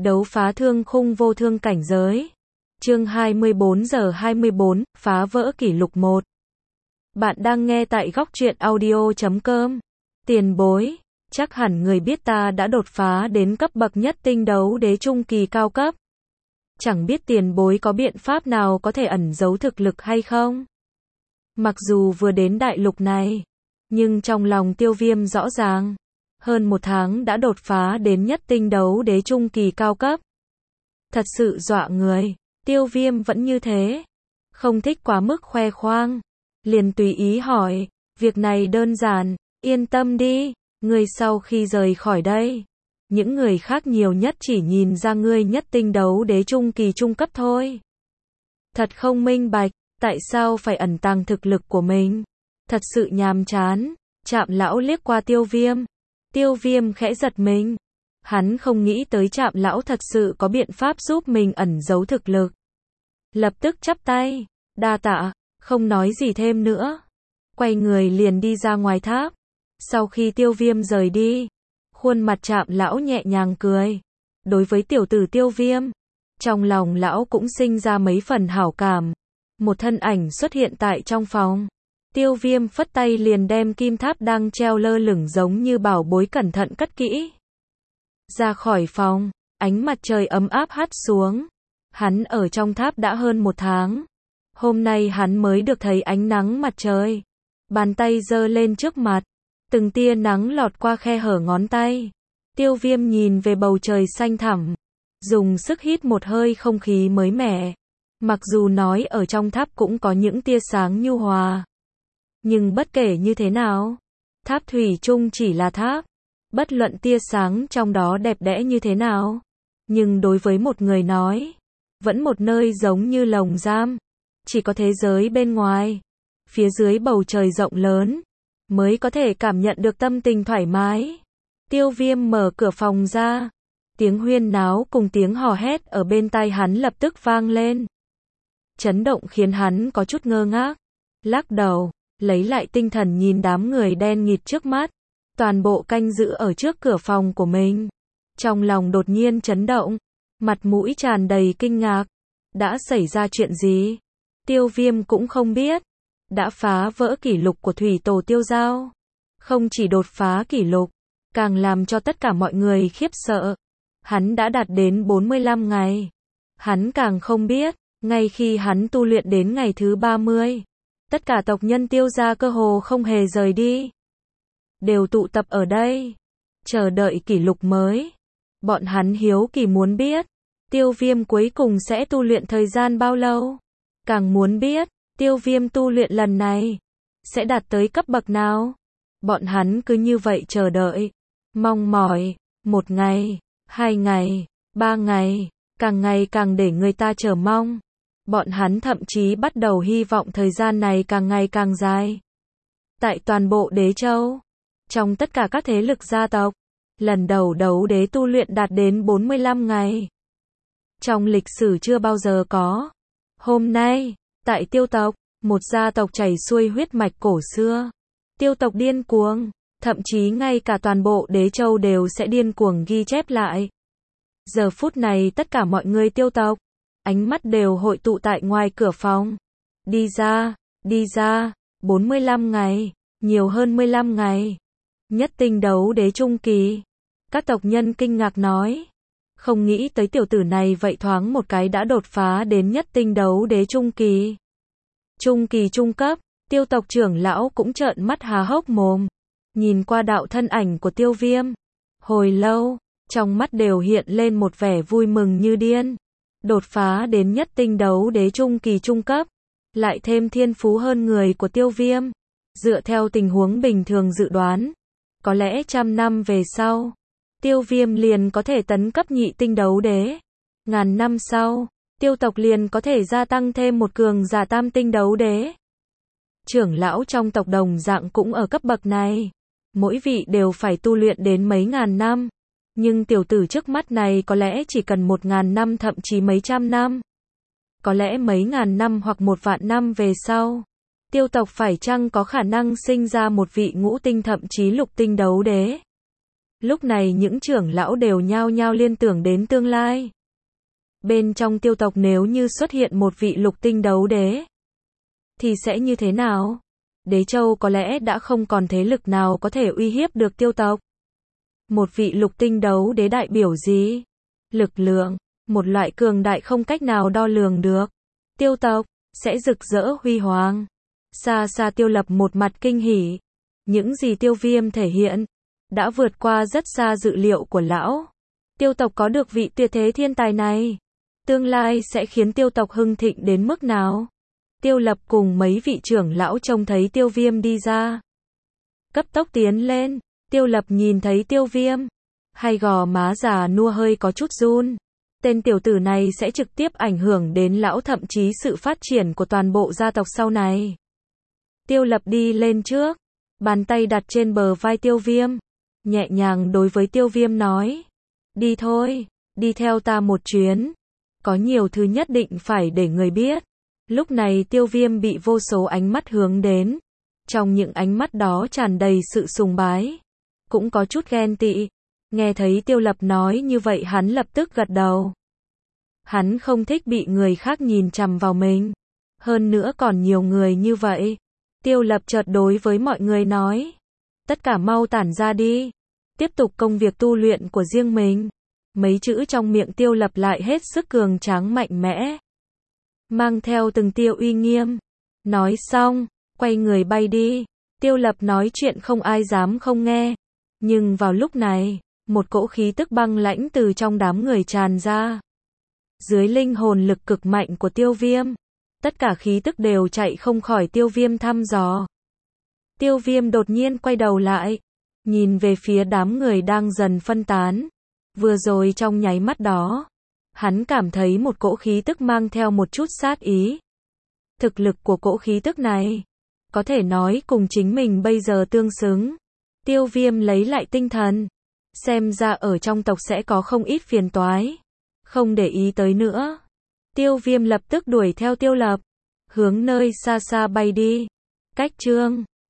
Đấu phá thương khung vô thương cảnh giới. Chương 24 giờ 24, phá vỡ kỷ lục 1. Bạn đang nghe tại góc truyện audio.com. Tiền bối, chắc hẳn người biết ta đã đột phá đến cấp bậc nhất tinh đấu đế trung kỳ cao cấp. Chẳng biết tiền bối có biện pháp nào có thể ẩn giấu thực lực hay không? Mặc dù vừa đến đại lục này, nhưng trong lòng Tiêu Viêm rõ ràng, hơn một tháng đã đột phá đến nhất tinh đấu đế trung kỳ cao cấp. Thật sự dọa người. Tiêu Viêm vẫn như thế, không thích quá mức khoe khoang, liền tùy ý hỏi, việc này đơn giản, yên tâm đi, ngươi sau khi rời khỏi đây, những người khác nhiều nhất chỉ nhìn ra ngươi nhất tinh đấu đế trung kỳ trung cấp thôi. Thật không minh bạch, tại sao phải ẩn tàng thực lực của mình? Thật sự nhàm chán. Trạm lão liếc qua Tiêu Viêm. Tiêu Viêm khẽ giật mình. Hắn không nghĩ tới Trạm lão thật sự có biện pháp giúp mình ẩn giấu thực lực. Lập tức chắp tay, đa tạ, không nói gì thêm nữa. Quay người liền đi ra ngoài tháp. Sau khi Tiêu Viêm rời đi, khuôn mặt Trạm lão nhẹ nhàng cười. Đối với tiểu tử Tiêu Viêm, trong lòng lão cũng sinh ra mấy phần hảo cảm. Một thân ảnh xuất hiện tại trong phòng. Tiêu Viêm phất tay liền đem kim tháp đang treo lơ lửng giống như bảo bối cẩn thận cất kỹ. Ra khỏi phòng, ánh mặt trời ấm áp hắt xuống. Hắn ở trong tháp đã hơn một tháng. Hôm nay hắn mới được thấy ánh nắng mặt trời. Bàn tay giơ lên trước mặt, từng tia nắng lọt qua khe hở ngón tay. Tiêu Viêm nhìn về bầu trời xanh thẳm, dùng sức hít một hơi không khí mới mẻ. Mặc dù nói ở trong tháp cũng có những tia sáng nhu hòa, nhưng bất kể như thế nào, tháp thủy chung chỉ là tháp. Bất luận tia sáng trong đó đẹp đẽ như thế nào, nhưng đối với một người nói, vẫn một nơi giống như lồng giam. Chỉ có thế giới bên ngoài, phía dưới bầu trời rộng lớn, mới có thể cảm nhận được tâm tình thoải mái. Tiêu Viêm mở cửa phòng ra. Tiếng huyên náo cùng tiếng hò hét ở bên tai hắn lập tức vang lên. Chấn động khiến hắn có chút ngơ ngác. Lắc đầu, lấy lại tinh thần nhìn đám người đen nghịt trước mắt. Toàn bộ canh giữ ở trước cửa phòng của mình. Trong lòng đột nhiên chấn động, mặt mũi tràn đầy kinh ngạc. Đã xảy ra chuyện gì? Tiêu Viêm cũng không biết. Đã phá vỡ kỷ lục của thủy tổ Tiêu Giao. Không chỉ đột phá kỷ lục, càng làm cho tất cả mọi người khiếp sợ. Hắn đã đạt đến 45 ngày. Hắn càng không biết, ngay khi hắn tu luyện đến ngày thứ 30, tất cả tộc nhân Tiêu gia cơ hồ không hề rời đi, đều tụ tập ở đây, chờ đợi kỷ lục mới. Bọn hắn hiếu kỳ muốn biết, Tiêu Viêm cuối cùng sẽ tu luyện thời gian bao lâu? Càng muốn biết, Tiêu Viêm tu luyện lần này sẽ đạt tới cấp bậc nào? Bọn hắn cứ như vậy chờ đợi, mong mỏi, 1 ngày, 2 ngày, 3 ngày, càng ngày càng để người ta chờ mong. Bọn hắn thậm chí bắt đầu hy vọng thời gian này càng ngày càng dài. Tại toàn bộ Đế Châu, trong tất cả các thế lực gia tộc, lần đầu đấu đế tu luyện đạt đến 45 ngày. Trong lịch sử chưa bao giờ có. Hôm nay, tại Tiêu tộc, một gia tộc chảy xuôi huyết mạch cổ xưa. Tiêu tộc điên cuồng, thậm chí ngay cả toàn bộ Đế Châu đều sẽ điên cuồng ghi chép lại. Giờ phút này tất cả mọi người Tiêu tộc, ánh mắt đều hội tụ tại ngoài cửa phòng. Đi ra, 45 ngày, nhiều hơn 15 ngày. Nhất tinh đấu đế trung kỳ. Các tộc nhân kinh ngạc nói. Không nghĩ tới tiểu tử này vậy thoáng một cái đã đột phá đến nhất tinh đấu đế trung kỳ. Trung kỳ trung cấp, Tiêu tộc trưởng lão cũng trợn mắt há hốc mồm. Nhìn qua đạo thân ảnh của Tiêu Viêm. Hồi lâu, trong mắt đều hiện lên một vẻ vui mừng như điên. Đột phá đến nhất tinh đấu đế trung kỳ trung cấp, lại thêm thiên phú hơn người của Tiêu Viêm. Dựa theo tình huống bình thường dự đoán, có lẽ 100 năm về sau, Tiêu Viêm liền có thể tấn cấp nhị tinh đấu đế. 1000 năm sau, Tiêu tộc liền có thể gia tăng thêm một cường giả tam tinh đấu đế. Trưởng lão trong tộc đồng dạng cũng ở cấp bậc này. Mỗi vị đều phải tu luyện đến mấy ngàn năm. Nhưng tiểu tử trước mắt này có lẽ chỉ cần 1000 năm thậm chí mấy trăm năm. Có lẽ mấy ngàn năm hoặc 1 vạn năm về sau, Tiêu tộc phải chăng có khả năng sinh ra một vị ngũ tinh thậm chí lục tinh đấu đế. Lúc này những trưởng lão đều nhao nhao liên tưởng đến tương lai. Bên trong Tiêu tộc nếu như xuất hiện một vị lục tinh đấu đế, thì sẽ như thế nào? Đế Châu có lẽ đã không còn thế lực nào có thể uy hiếp được Tiêu tộc. Một vị lục tinh đấu đế đại biểu gì? Lực lượng, một loại cường đại không cách nào đo lường được. Tiêu tộc sẽ rực rỡ huy hoàng. Xa xa Tiêu Lập một mặt kinh hỉ. Những gì Tiêu Viêm thể hiện đã vượt qua rất xa dự liệu của lão. Tiêu tộc có được vị tuyệt thế thiên tài này, tương lai sẽ khiến Tiêu tộc hưng thịnh đến mức nào? Tiêu Lập cùng mấy vị trưởng lão trông thấy Tiêu Viêm đi ra, cấp tốc tiến lên. Tiêu Lập nhìn thấy Tiêu Viêm, hai gò má già nua hơi có chút run. Tên tiểu tử này sẽ trực tiếp ảnh hưởng đến lão, thậm chí sự phát triển của toàn bộ gia tộc sau này. Tiêu Lập đi lên trước, bàn tay đặt trên bờ vai Tiêu Viêm, nhẹ nhàng đối với Tiêu Viêm nói: đi thôi, đi theo ta một chuyến. Có nhiều thứ nhất định phải để người biết. Lúc này Tiêu Viêm bị vô số ánh mắt hướng đến. Trong những ánh mắt đó tràn đầy sự sùng bái, cũng có chút ghen tị. Nghe thấy Tiêu Lập nói như vậy hắn lập tức gật đầu. Hắn không thích bị người khác nhìn chằm vào mình. Hơn nữa còn nhiều người như vậy. Tiêu Lập chợt đối với mọi người nói: tất cả mau tản ra đi, tiếp tục công việc tu luyện của riêng mình. Mấy chữ trong miệng Tiêu Lập lại hết sức cường tráng mạnh mẽ, mang theo từng tia uy nghiêm. Nói xong, quay người bay đi. Tiêu Lập nói chuyện không ai dám không nghe. Nhưng vào lúc này, một cỗ khí tức băng lãnh từ trong đám người tràn ra. Dưới linh hồn lực cực mạnh của Tiêu Viêm, tất cả khí tức đều chạy không khỏi Tiêu Viêm thăm dò. Tiêu Viêm đột nhiên quay đầu lại, nhìn về phía đám người đang dần phân tán. Vừa rồi trong nháy mắt đó, hắn cảm thấy một cỗ khí tức mang theo một chút sát ý. Thực lực của cỗ khí tức này, có thể nói cùng chính mình bây giờ tương xứng. Tiêu Viêm lấy lại tinh thần. Xem ra ở trong tộc sẽ có không ít phiền toái. Không để ý tới nữa. Tiêu Viêm lập tức đuổi theo Tiêu Lập, hướng nơi xa xa bay đi. Cách chương